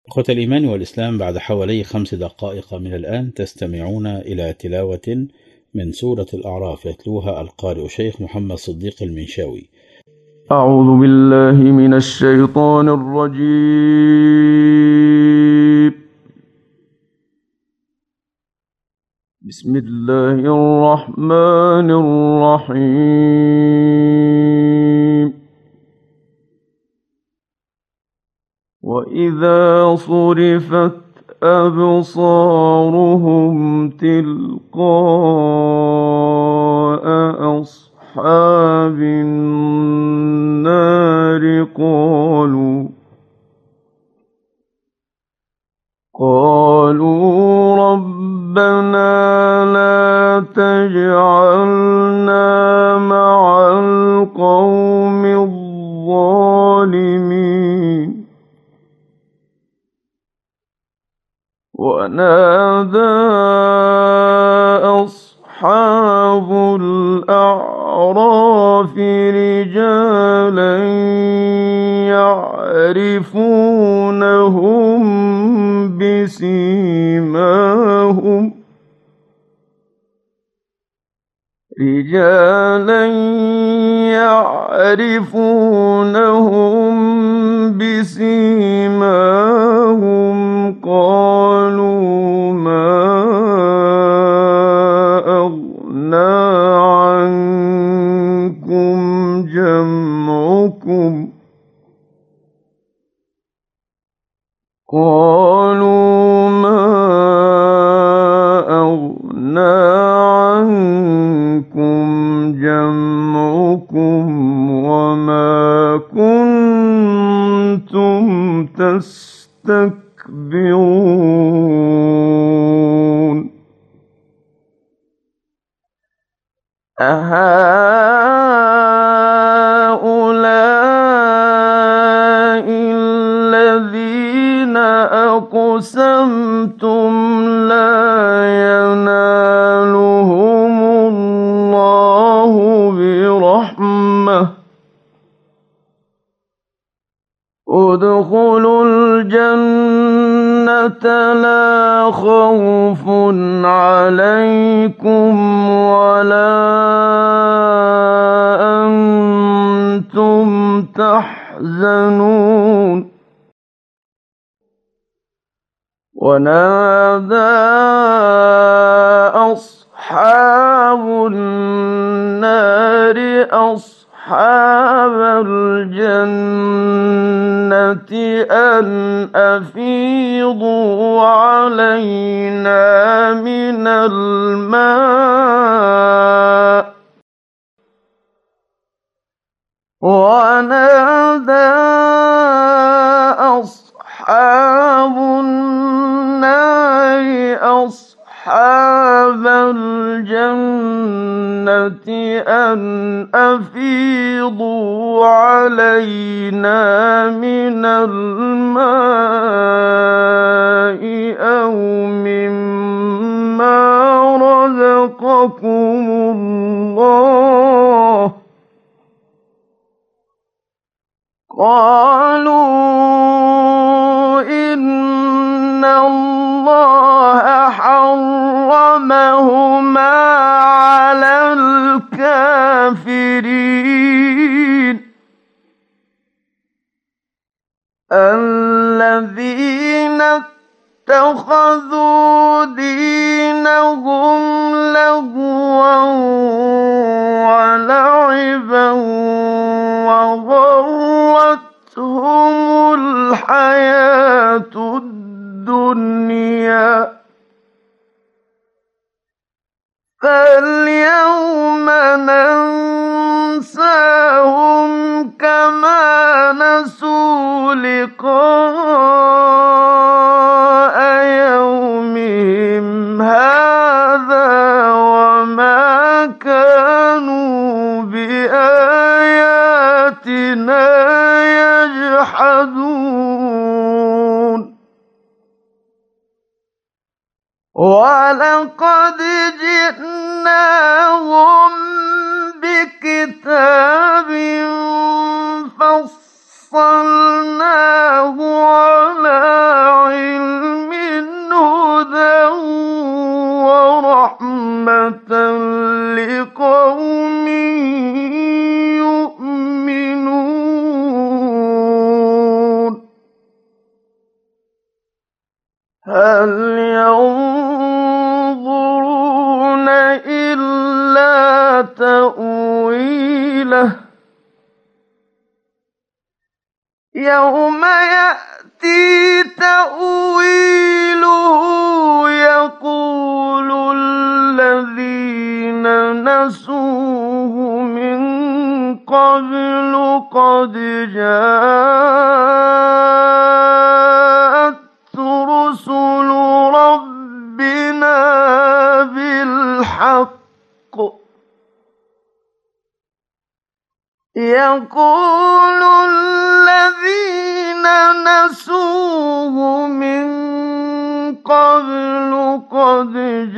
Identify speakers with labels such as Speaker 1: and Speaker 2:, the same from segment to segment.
Speaker 1: أخوة الإيمان والإسلام، بعد حوالي 5 دقائق من الآن تستمعون إلى تلاوة من سورة الأعراف يتلوها القارئ شيخ محمد صديق المنشاوي.
Speaker 2: أعوذ بالله من الشيطان الرجيم. بسم الله الرحمن الرحيم. وإذا صرفت أبصارهم تلقاء أصحاب النار قالوا ربنا لا تجعلنا مع القوم الظالمين. ونادى أصحاب الأعراف رجالا يعرفونهم بسيماهم قالوا ما أغنى عنكم جمعكم قالوا ما أغنى عنكم جمعكم وما كنتم تستكبرون أهؤلاء الذين أقسمتم لا ينالهم الله برحمة ادخلوا الجنة لا خوف عليكم ولا أنتم تحزنون. ونادى أصحاب النار أصحاب الجنة أن أفيضوا علينا من الماء. ونادى أصحاب النار أصحاب الجنة أن أفيضوا علينا من الماء أو مما رزقكم الله. قالوا إن الله حرمهما على الكافرين. الذين اتخذوا دينهم لهوا ولعبا وغرتهم الحياة الدنيا فاليوم ننساهم كما نسوا لقاء يومهم هذا وما كانوا بآياتنا يجحدون. ولقد جئناهم بكتاب فصلناه على هَلْ يَنظُرُونَ إِلَّا تَأْوِيلَهُ يَوْمَ يَأْتِي تَأْوِيلُهُ يَقُولُ الَّذِينَ نَسُوهُ مِن قَبْلُ قَدْ جَاءَتْ رُسُلُ رَبِّنَا بِالْحَقِّ يَقُولُ الَّذِينَ نَسُوهُ مِن قَبْلُ قَدْ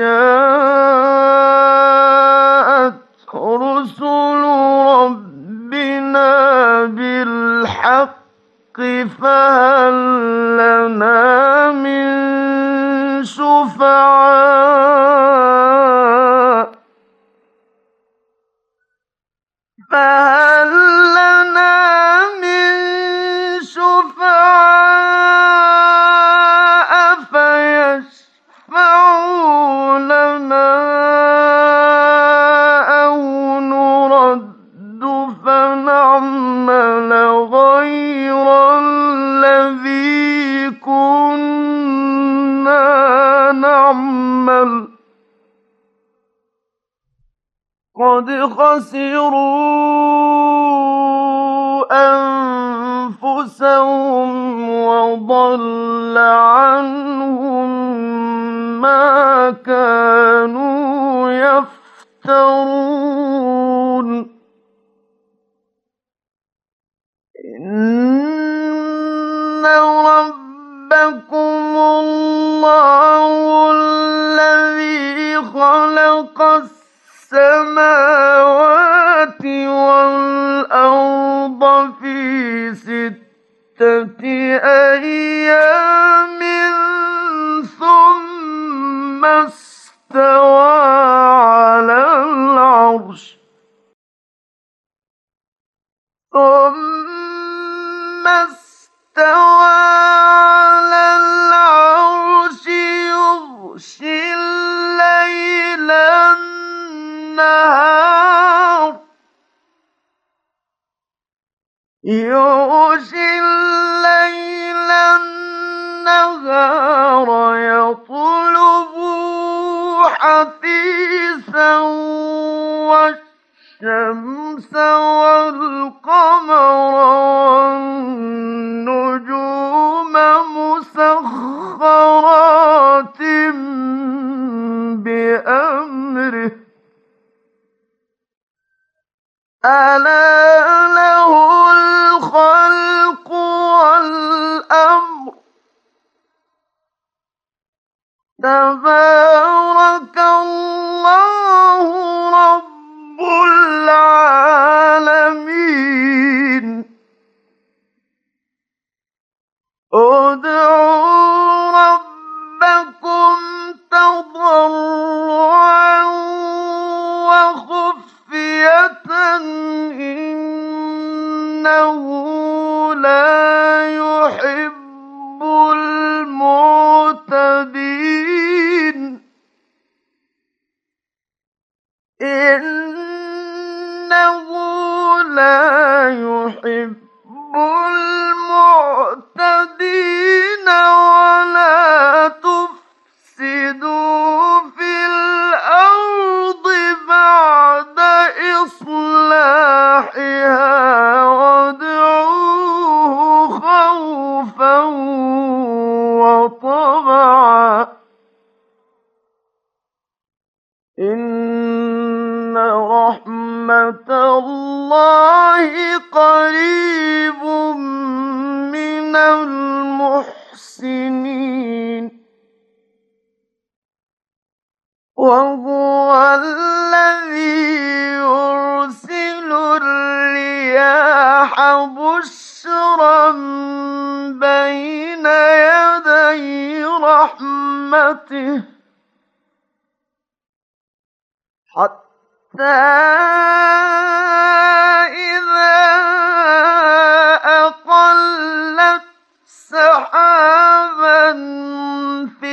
Speaker 2: جَاءَتْ رُسُلُ رَبِّنَا بِالْحَقِّ فَهَل لَّنَا مِن شُفَعَاءَ فَيَشْفَعُوا لَنَا أَوْ نُرَدُّ فَنَعْمَلَ غَيْرَ الَّذِي كُنَّا نَعْمَلُ ۚ قَدْ خَسِرُوا أَنفُسَهُمْ وَضَلَّ عَنْهُم مَّا كَانُوا يَفْتَرُونَ إِنَّ رَبَّكُمُ اللَّهُ الَّذِي خَلَقَ السَّمَاوَاتِ وَالْأَرْضَ فِي سِتَّةِ أَيَّامٍ ثُمَّ اسْتَوَىٰ عَلَى الْعَرْشِ يُغْشِي اللَّيْلَ النَّهَارَ يَطْلُبُهُ حَثِيثًا وَالشَّمْسَ وَالْقَمَرَ وَالنُّجُومَ مُسَخَّرَاتٍ بِأَمْرِهِ ۗ أَلَا لَهُ الْخَلْقُ وَالْأَمْرُ ۗ تَبَارَكَ اللَّهُ رَبُّ الْعَالَمِينَ ادْعُوا رَبَّكُمْ تَضَرُّعًا وَخُفْيَةً إِنَّهُ لَا يُحِبُّ الْمُعْتَدِينَ إِنَّهُ لَا يُحِبُّ الْمُعْتَدِينَ وَلَا تُفْسِدُوا فِي الْأَرْضِ بَعْدَ إِصْلَاحِهَا وَادْعُوهُ خَوْفًا وَطَمَعًا ۚ إِنَّ رَحْمَتَ اللَّهِ قَرِيبٌ مِّنَ الْمُحْسِنِينَ وَهُوَ الَّذِي يُرْسِلُ الرِّيَاحَ بُشْرًا بَيْنَ يَدَيْ رَحْمَتِهِ حَتَّىٰ إِذَا أَقَلَّتْ سَحَابًا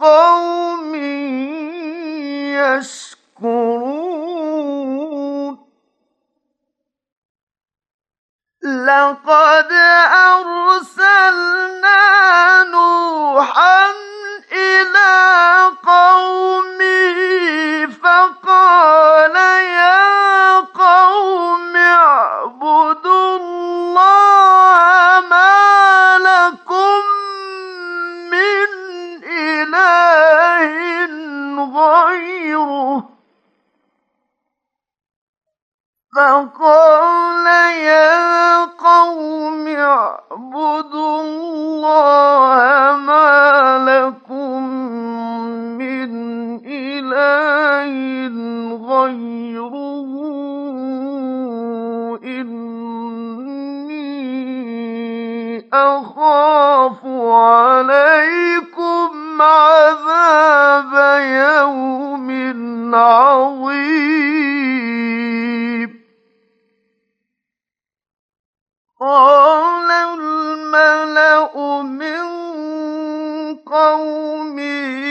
Speaker 2: قَوْمٍ يَشْكُرُونَ لَقَدْ أَرْسَلْنَا نُوحًا إِلَىٰ قَوْمِهِ فَقَالَ يَا قَوْمِ اعْبُدُوا اللَّهَ مَا لَكُم مِّنْ إِلَٰهٍ غَيْرُهُ إِنِّي أَخَافُ عَلَيْكُمْ عَذَابَ يَوْمٍ عَظِيمٍ قَالَ الْمَلَأُ مِن قَوْمِهِ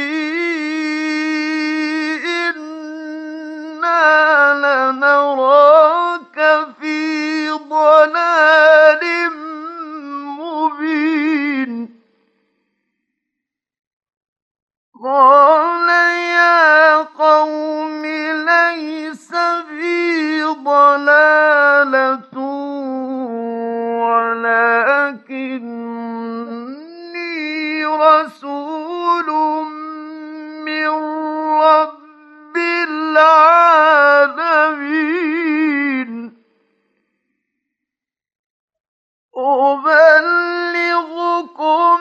Speaker 2: إِنَّا لَنَرَاكَ فِي ضَلَالٍ مُّبِينٍ قَالَ يَا قَوْمِ لَيْسَ بِي ضَلَالَةٌ وَلَٰكِنِّي رَسُولٌ مِّن رَّبِّ الْعَالَمِينَ أُبَلِّغُكُمْ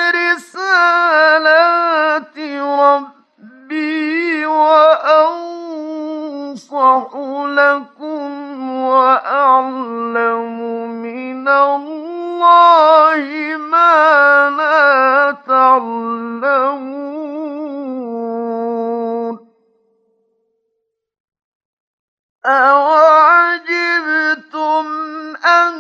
Speaker 2: رِسَالَاتِ رَبِّي وَأَنصَحُ لَكُمْ وَأَعْلَمُ مِنَ اللَّهِ مَا لَا تَعْلَمُونَ أَوَعَجِبْتُمْ أَن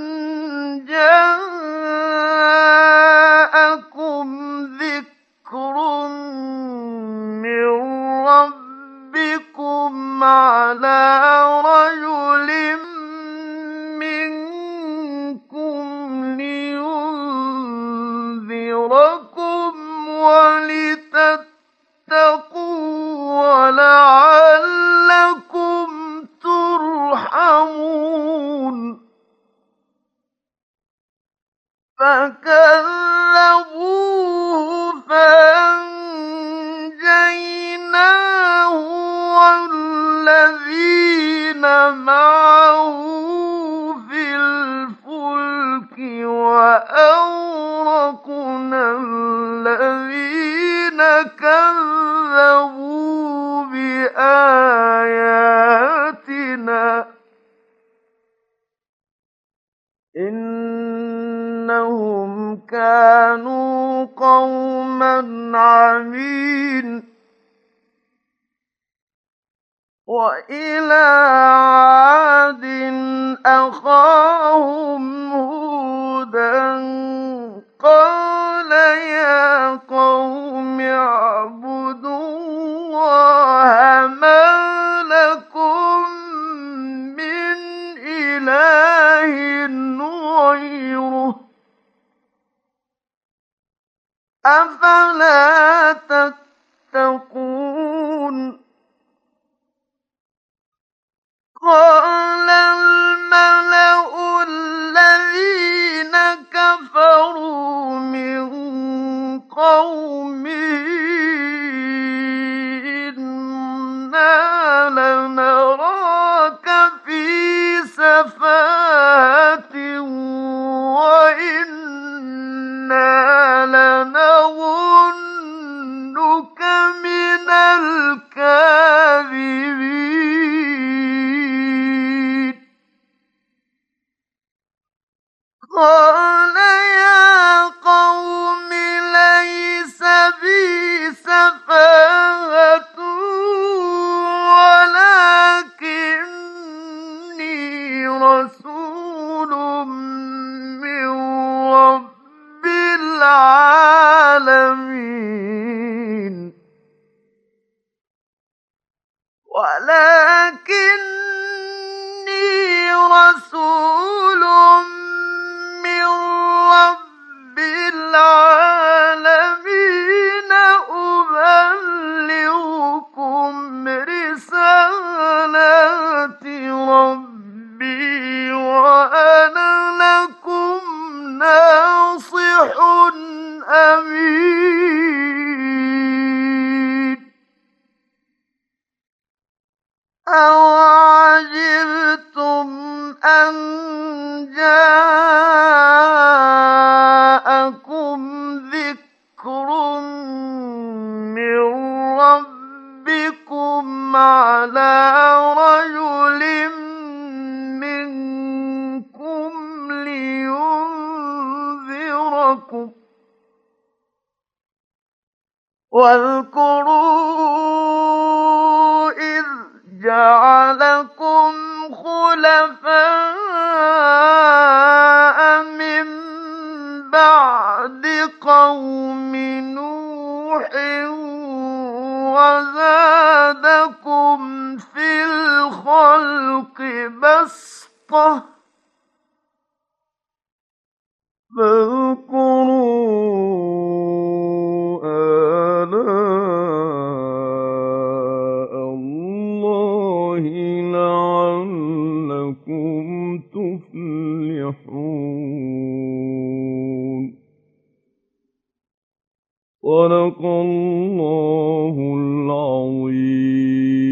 Speaker 2: جَاءَكُمْ ذِكْرٌ مِّن رَّبِّكُمْ عَلَىٰ رَجُلٍ مِّنكُمْ لِيُنذِرَكُمْ وَلِتَتَّقُوا وَلَعَلَّكُمْ تُرْحَمُونَ فَكَذَّبُوهُ فَأَنجَيْنَاهُ وَالَّذِينَ مَعَهُ فِي الْفُلْكِ وَأَغْرَقْنَا الَّذِينَ كَذَّبُوا بِآيَاتِنَا إِنَّهُمْ كَانُوا قَوْمًا عَمِينَ وَإِلَىٰ عَادٍ أَخَاهُمْ هُودًا قَالَ يَا قَوْمِ اعْبُدُوا اللَّهَ مَا لَكُم مِّنْ إِلَٰهٍ غَيْرُهُ أَفَلَا تَتَّقُونَ قَالَ الْمَلَأُ الَّذِينَ كَفَرُوا مِن قَوْمِهِ إِنَّا لَنَرَاكَ فِي سَفَاهَةٍ وَإِنَّا لَنَظُنُّكَ مِنَ الْكَاذِبِينَ قَالَ يَا قَوْمِ لَيْسَ بِي سَفَاهَةٌ وَلَٰكِنِّي ولكني رسول من رب العالمين أبلغكم رسالات ربي وأنا لكم ناصح أمين أَوَعَجِبْتُمْ أَن جَاءَكُمْ ذِكْرٌ مِّن رَّبِّكُمْ عَلَىٰ رَجُلٍ مِّنكُمْ لِيُنذِرَكُمْ ۚ واذكروا إذ جعلكم خلفاء من بعد قوم نوح وزادكم في الخلق بسطة فاذكروا آلاء الله لعلكم تفلحون صدق الله العظيم.